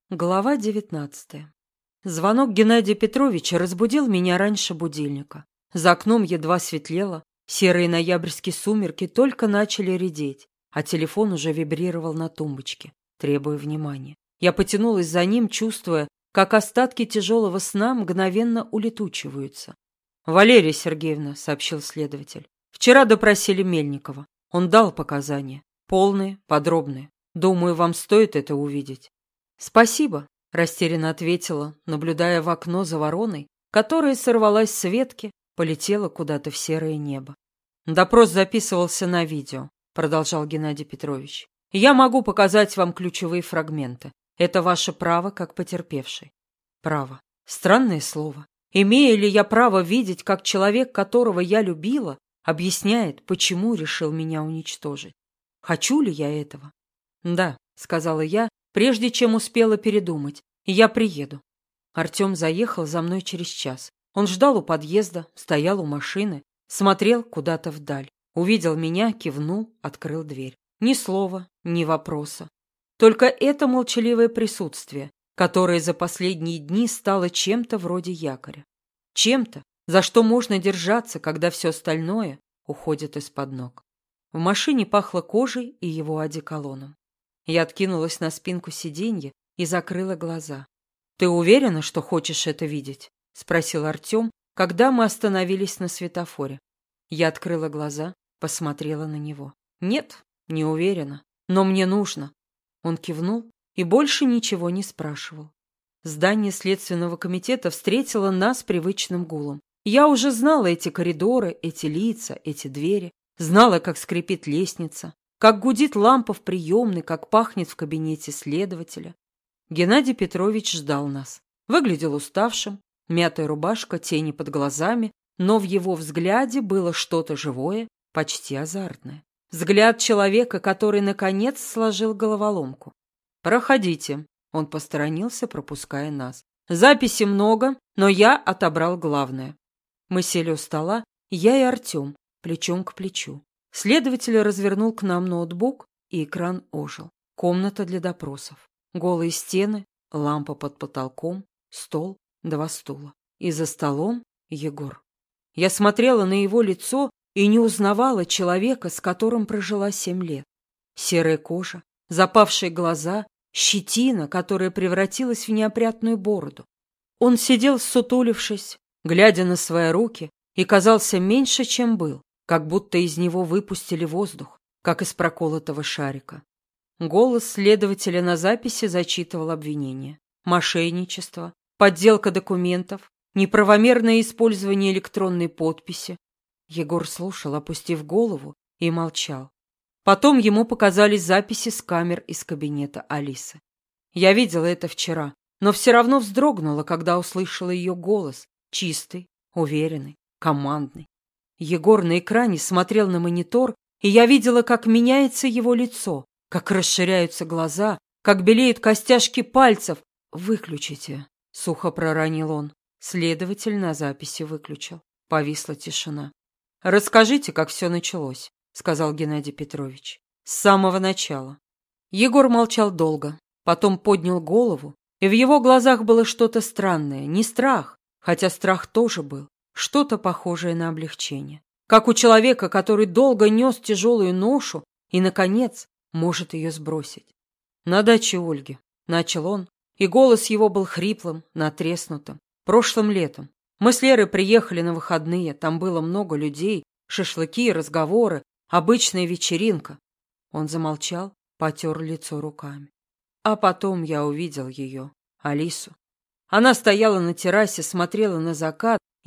Глава 19. Звонок Геннадия Петровича разбудил меня раньше будильника. За окном едва светлело, серые ноябрьские сумерки только начали редеть, а телефон уже вибрировал на тумбочке, требуя внимания. Я потянулась за ним, чувствуя, как остатки тяжелого сна мгновенно улетучиваются. «Валерия Сергеевна», — сообщил следователь, — «вчера допросили Мельникова. Он дал показания. Полные, подробные. Думаю, вам стоит это увидеть». «Спасибо», — растерянно ответила, наблюдая в окно за вороной, которая сорвалась с ветки, полетела куда-то в серое небо. «Допрос записывался на видео», — продолжал Геннадий Петрович. «Я могу показать вам ключевые фрагменты. Это ваше право как потерпевший». «Право. Странное слово. Имею ли я право видеть, как человек, которого я любила, объясняет, почему решил меня уничтожить? Хочу ли я этого?» «Да», — сказала я, прежде чем успела передумать, и я приеду. Артем заехал за мной через час. Он ждал у подъезда, стоял у машины, смотрел куда-то вдаль. Увидел меня, кивнул, открыл дверь. Ни слова, ни вопроса. Только это молчаливое присутствие, которое за последние дни стало чем-то вроде якоря. Чем-то, за что можно держаться, когда все остальное уходит из-под ног. В машине пахло кожей и его одеколоном. Я откинулась на спинку сиденья и закрыла глаза. «Ты уверена, что хочешь это видеть?» — спросил Артем, когда мы остановились на светофоре. Я открыла глаза, посмотрела на него. «Нет, не уверена, но мне нужно». Он кивнул и больше ничего не спрашивал. Здание Следственного комитета встретило нас привычным гулом. Я уже знала эти коридоры, эти лица, эти двери, знала, как скрипит лестница, как гудит лампа в приемной, как пахнет в кабинете следователя. Геннадий Петрович ждал нас. Выглядел уставшим, мятая рубашка, тени под глазами, но в его взгляде было что-то живое, почти азартное. Взгляд человека, который, наконец, сложил головоломку. «Проходите», — он посторонился, пропуская нас. «Записи много, но я отобрал главное». Мы сели у стола, я и Артем, плечом к плечу. Следователь развернул к нам ноутбук, и экран ожил. Комната для допросов. Голые стены, лампа под потолком, стол, 2 стула. И за столом Егор. Я смотрела на его лицо и не узнавала человека, с которым прожила 7 лет. Серая кожа, запавшие глаза, щетина, которая превратилась в неопрятную бороду. Он сидел, ссутулившись, глядя на свои руки, и казался меньше, чем был, как будто из него выпустили воздух, как из проколотого шарика. Голос следователя на записи зачитывал обвинения. Мошенничество, подделка документов, неправомерное использование электронной подписи. Егор слушал, опустив голову, и молчал. Потом ему показались записи с камер из кабинета Алисы. Я видела это вчера, но все равно вздрогнула, когда услышала ее голос, чистый, уверенный, командный. Егор на экране смотрел на монитор, и я видела, как меняется его лицо, как расширяются глаза, как белеют костяшки пальцев. «Выключите», — сухо проронил он. Следователь на записи выключил. Повисла тишина. «Расскажите, как все началось», — сказал Геннадий Петрович. «С самого начала». Егор молчал долго, потом поднял голову, и в его глазах было что-то странное, не страх, хотя страх тоже был. Что-то похожее на облегчение. Как у человека, который долго нес тяжелую ношу и, наконец, может ее сбросить. «На даче Ольги», — начал он, и голос его был хриплым, натреснутым. «Прошлым летом. Мы с Лерой приехали на выходные, там было много людей, шашлыки, разговоры, обычная вечеринка». Он замолчал, потер лицо руками. А потом я увидел ее, Алису. Она стояла на террасе, смотрела на закат, и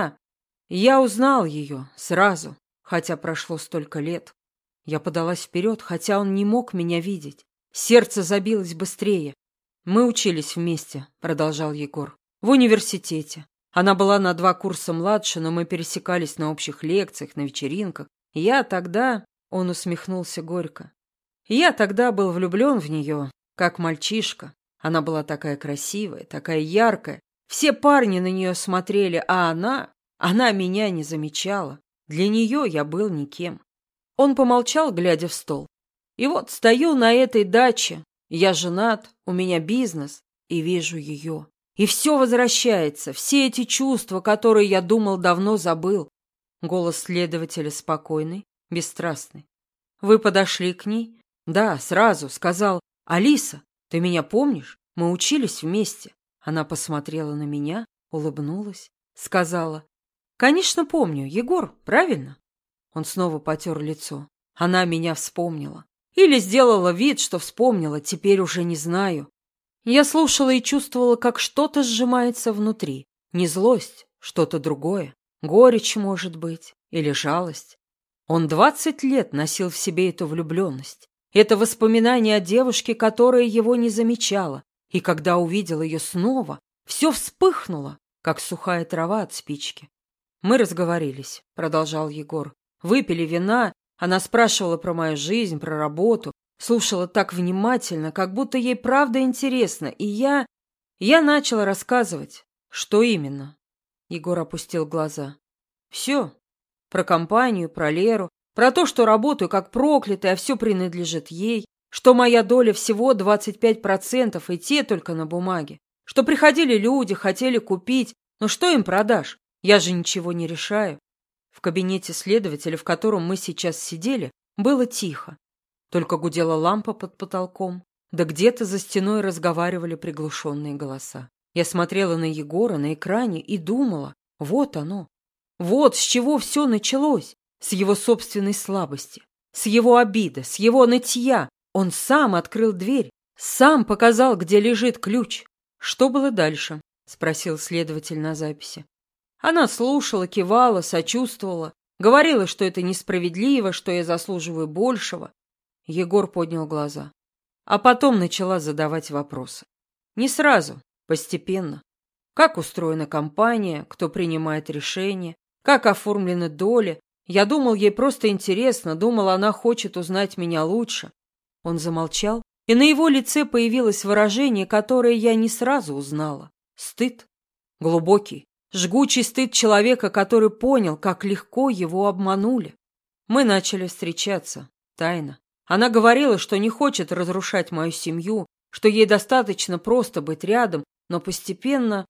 я узнал ее сразу, хотя прошло столько лет. Я подалась вперед, хотя он не мог меня видеть. Сердце забилось быстрее. «Мы учились вместе», — продолжал Егор, — «в университете. Она была на 2 курса младше, но мы пересекались на общих лекциях, на вечеринках. Я тогда...» — он усмехнулся горько. «Я тогда был влюблен в нее, как мальчишка. Она была такая красивая, такая яркая. Все парни на нее смотрели, а она меня не замечала. Для нее я был никем». Он помолчал, глядя в стол. «И вот стою на этой даче. Я женат, у меня бизнес. и вижу ее. И все возвращается, все эти чувства, которые я думал давно забыл. Голос следователя спокойный, бесстрастный. Вы подошли к ней? Да, сразу, сказал: «Алиса, ты меня помнишь? Мы учились вместе». Она посмотрела на меня, улыбнулась, сказала: «Конечно помню, Егор, правильно?» Он снова потер лицо. Она меня вспомнила. Или сделала вид, что вспомнила, теперь уже не знаю. Я слушала и чувствовала, как что-то сжимается внутри. Не злость, что-то другое. Горечь, может быть, или жалость. Он 20 лет носил в себе эту влюбленность. Это воспоминание о девушке, которая его не замечала. И когда увидел ее снова, все вспыхнуло, как сухая трава от спички. «Мы разговорились», — продолжал Егор. «Выпили вина, она спрашивала про мою жизнь, про работу, слушала так внимательно, как будто ей правда интересно, и я начала рассказывать». «Что именно?» Егор опустил глаза. «Все. Про компанию, про Леру, про то, что работаю как проклятый, а все принадлежит ей, что моя доля всего 25%, и те только на бумаге, что приходили люди, хотели купить, но что им продашь? Я же ничего не решаю». В кабинете следователя, в котором мы сейчас сидели, было тихо. Только гудела лампа под потолком, да где-то за стеной разговаривали приглушенные голоса. Я смотрела на Егора на экране и думала: вот оно. Вот с чего все началось. С его собственной слабости, с его обиды, с его нытья. Он сам открыл дверь, сам показал, где лежит ключ. «Что было дальше?» — спросил следователь на записи. Она слушала, кивала, сочувствовала, говорила, что это несправедливо, что я заслуживаю большего. Егор поднял глаза. А потом начала задавать вопросы. Не сразу, постепенно. Как устроена компания, кто принимает решения, как оформлены доли. Я думал, ей просто интересно, думал, она хочет узнать меня лучше. Он замолчал, и на его лице появилось выражение, которое я не сразу узнала. Стыд. Глубокий, жгучий стыд человека, который понял, как легко его обманули. Мы начали встречаться, тайно. Она говорила, что не хочет разрушать мою семью, что ей достаточно просто быть рядом, но постепенно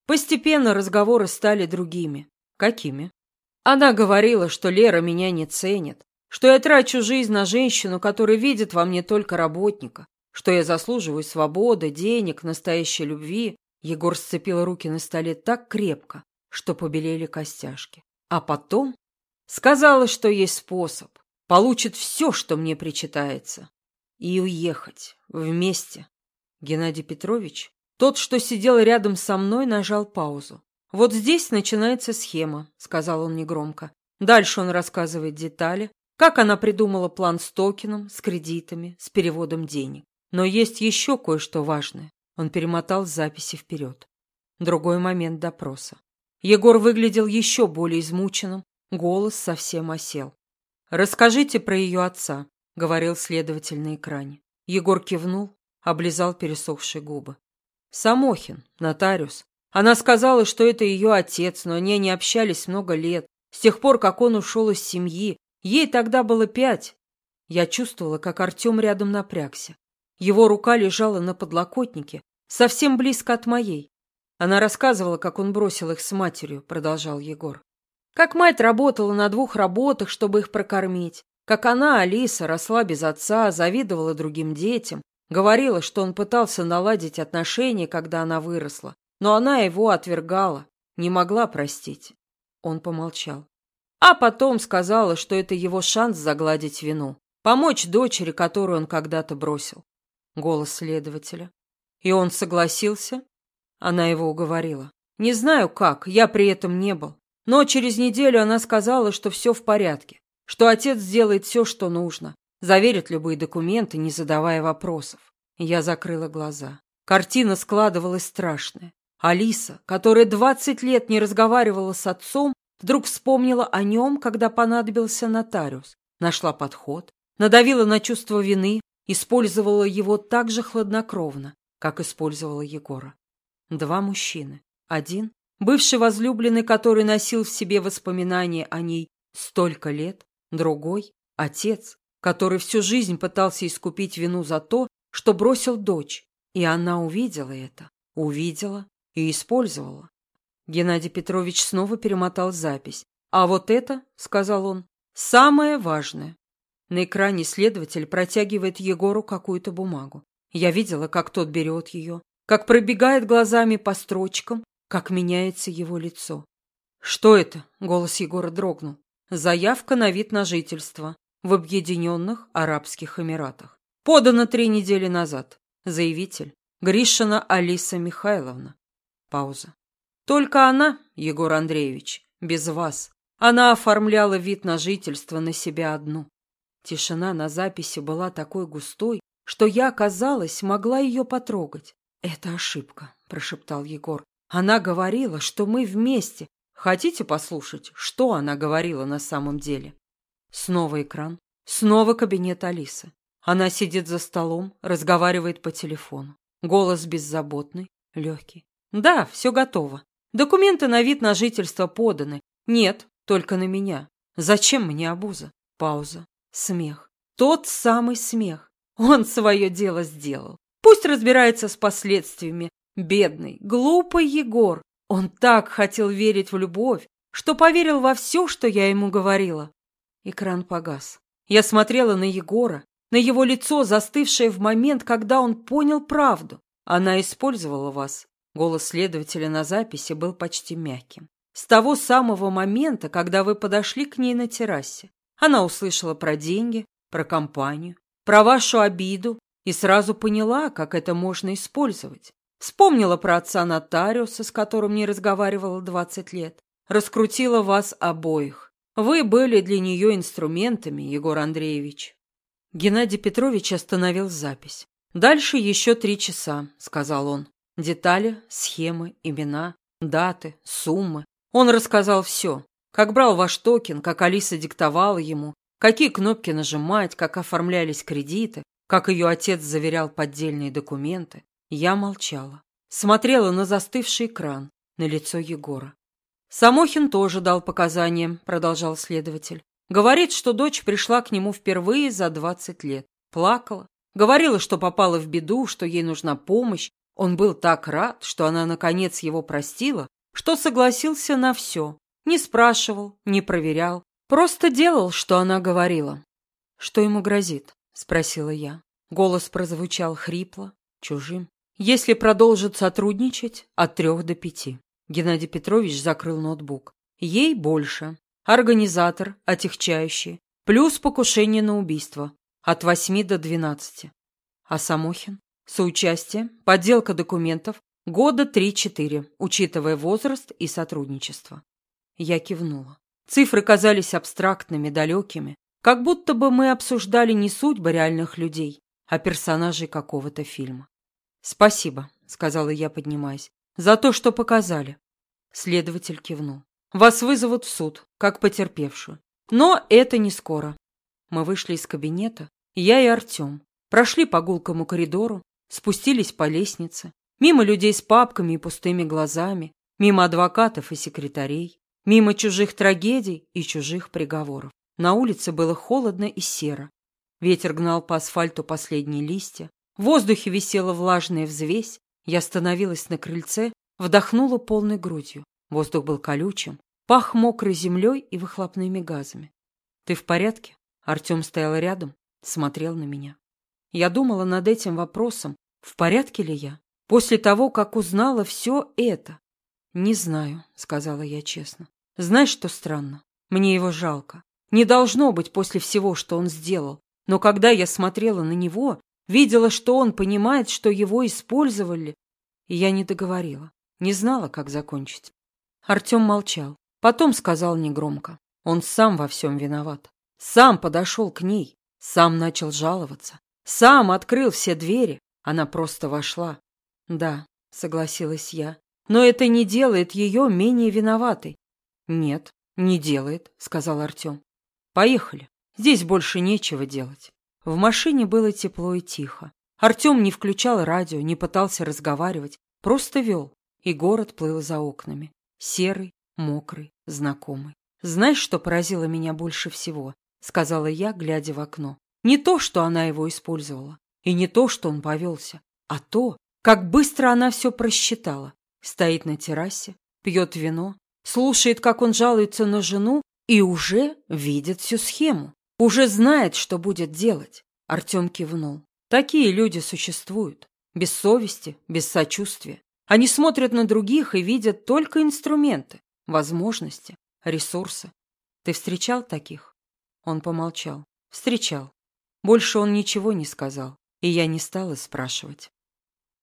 разговоры стали другими. Какими? Она говорила, что Лера меня не ценит, что я трачу жизнь на женщину, которая видит во мне только работника, что я заслуживаю свободы, денег, настоящей любви. Егор сцепил руки на столе так крепко, что побелели костяшки. А потом сказала, что есть способ, получит все, что мне причитается, и уехать вместе. Геннадий Петрович, тот, что сидел рядом со мной, нажал паузу. «Вот здесь начинается схема», — сказал он негромко. Дальше он рассказывает детали, как она придумала план с токеном, с кредитами, с переводом денег. Но есть еще кое-что важное. Он перемотал записи вперед. Другой момент допроса. Егор выглядел еще более измученным, голос совсем осел. «Расскажите про ее отца», — говорил следователь на экране. Егор кивнул, облизал пересохшие губы. «Самохин, нотариус. Она сказала, что это ее отец, но они не общались много лет. С тех пор, как он ушел из семьи. Ей тогда было 5. Я чувствовала, как Артем рядом напрягся. Его рука лежала на подлокотнике, совсем близко от моей. Она рассказывала, как он бросил их с матерью, продолжал Егор. Как мать работала на 2 работах, чтобы их прокормить. Как она, Алиса, росла без отца, завидовала другим детям. Говорила, что он пытался наладить отношения, когда она выросла. Но она его отвергала, не могла простить. Он помолчал. А потом сказала, что это его шанс загладить вину, помочь дочери, которую он когда-то бросил. Голос следователя. И он согласился? Она его уговорила. Не знаю как, я при этом не был. Но через неделю она сказала, что все в порядке, что отец сделает все, что нужно, заверит любые документы, не задавая вопросов. Я закрыла глаза. Картина складывалась страшная. Алиса, которая 20 лет не разговаривала с отцом, вдруг вспомнила о нем, когда понадобился нотариус. Нашла подход, надавила на чувство вины, использовала его так же хладнокровно, как использовала Егора. 2 мужчины. Один – бывший возлюбленный, который носил в себе воспоминания о ней столько лет. Другой – отец, который всю жизнь пытался искупить вину за то, что бросил дочь, И она увидела это, увидела и использовала. Геннадий Петрович снова перемотал запись. «А вот это, — сказал он, — самое важное». На экране следователь протягивает Егору какую-то бумагу. Я видела, как тот берет ее, как пробегает глазами по строчкам, как меняется его лицо. «Что это?» — голос Егора дрогнул. «Заявка на вид на жительство в Объединенных Арабских Эмиратах. Подана 3 недели назад. Заявитель — Гришина Алиса Михайловна». Пауза. «Только она, Егор Андреевич, без вас. Она оформляла вид на жительство на себя одну». Тишина на записи была такой густой, что я, казалось, могла ее потрогать. «Это ошибка», — прошептал Егор. «Она говорила, что мы вместе. Хотите послушать, что она говорила на самом деле?» Снова экран, снова кабинет Алисы. Она сидит за столом, разговаривает по телефону. Голос беззаботный, легкий. «Да, все готово. Документы на вид на жительство поданы. Нет, только на меня. Зачем мне обуза?» Пауза. Смех. Тот самый смех. Он свое дело сделал. Пусть разбирается с последствиями. Бедный, глупый Егор. Он так хотел верить в любовь, что поверил во все, что я ему говорила. Экран погас. Я смотрела на Егора, на его лицо, застывшее в момент, когда он понял правду. Она использовала вас. Голос следователя на записи был почти мягким. С того самого момента, когда вы подошли к ней на террасе. Она услышала про деньги, про компанию, про вашу обиду и сразу поняла, как это можно использовать. Вспомнила про отца нотариуса, с которым не разговаривала 20 лет. Раскрутила вас обоих. Вы были для нее инструментами, Егор Андреевич. Геннадий Петрович остановил запись. «Дальше еще 3 часа», — сказал он. Детали, схемы, имена, даты, суммы. Он рассказал все. Как брал ваш токен, как Алиса диктовала ему, какие кнопки нажимать, как оформлялись кредиты, как ее отец заверял поддельные документы. Я молчала. Смотрела на застывший экран, на лицо Егора. «Самохин тоже дал показания», — продолжал следователь. «Говорит, что дочь пришла к нему впервые за 20 лет. Плакала. Говорила, что попала в беду, что ей нужна помощь. Он был так рад, что она наконец его простила, что согласился на все. Не спрашивал, не проверял. Просто делал, что она говорила». «Что ему грозит?» — спросила я. Голос прозвучал хрипло, чужим. «Если продолжит сотрудничать, от 3 до 5. Геннадий Петрович закрыл ноутбук. «Ей больше. Организатор, отягчающий. Плюс покушение на убийство. От 8 до 12. А Самохин? Соучастие, подделка документов. Года 3-4, учитывая возраст и сотрудничество». Я кивнула. Цифры казались абстрактными, далекими, как будто бы мы обсуждали не судьбы реальных людей, а персонажей какого-то фильма. «Спасибо», — сказала я, поднимаясь, — «за то, что показали». Следователь кивнул. «Вас вызовут в суд, как потерпевшую. Но это не скоро». Мы вышли из кабинета, я и Артем, прошли по гулкому коридору, спустились по лестнице, мимо людей с папками и пустыми глазами, мимо адвокатов и секретарей, мимо чужих трагедий и чужих приговоров. На улице было холодно и серо. Ветер гнал по асфальту последние листья. В воздухе висела влажная взвесь. Я остановилась на крыльце, вдохнула полной грудью. Воздух был колючим, пах мокрой землей и выхлопными газами. «Ты в порядке?» Артем стоял рядом, смотрел на меня. Я думала над этим вопросом, в порядке ли я, после того, как узнала все это. «Не знаю», — сказала я честно. «Знаешь, что странно? Мне его жалко. Не должно быть после всего, что он сделал. Но когда я смотрела на него, видела, что он понимает, что его использовали, и я не договорила, не знала, как закончить». Артем молчал, потом сказал негромко. Он сам во всем виноват. Сам подошел к ней, сам начал жаловаться, сам открыл все двери. Она просто вошла. «Да», — согласилась я, — «но это не делает ее менее виноватой». «Нет, не делает», — сказал Артем. «Поехали. Здесь больше нечего делать». В машине было тепло и тихо. Артем не включал радио, не пытался разговаривать, просто вел, и город плыл за окнами. Серый, мокрый, знакомый. «Знаешь, что поразило меня больше всего?» — сказала я, глядя в окно. «Не то, что она его использовала, и не то, что он повелся, а то, Как быстро она все просчитала. Стоит на террасе, пьет вино, слушает, как он жалуется на жену, и уже видит всю схему. Уже знает, что будет делать. Артем кивнул. Такие люди существуют. Без совести, без сочувствия. Они смотрят на других и видят только инструменты, возможности, ресурсы. Ты встречал таких? Он помолчал. Встречал. Больше он ничего не сказал, и я не стала спрашивать.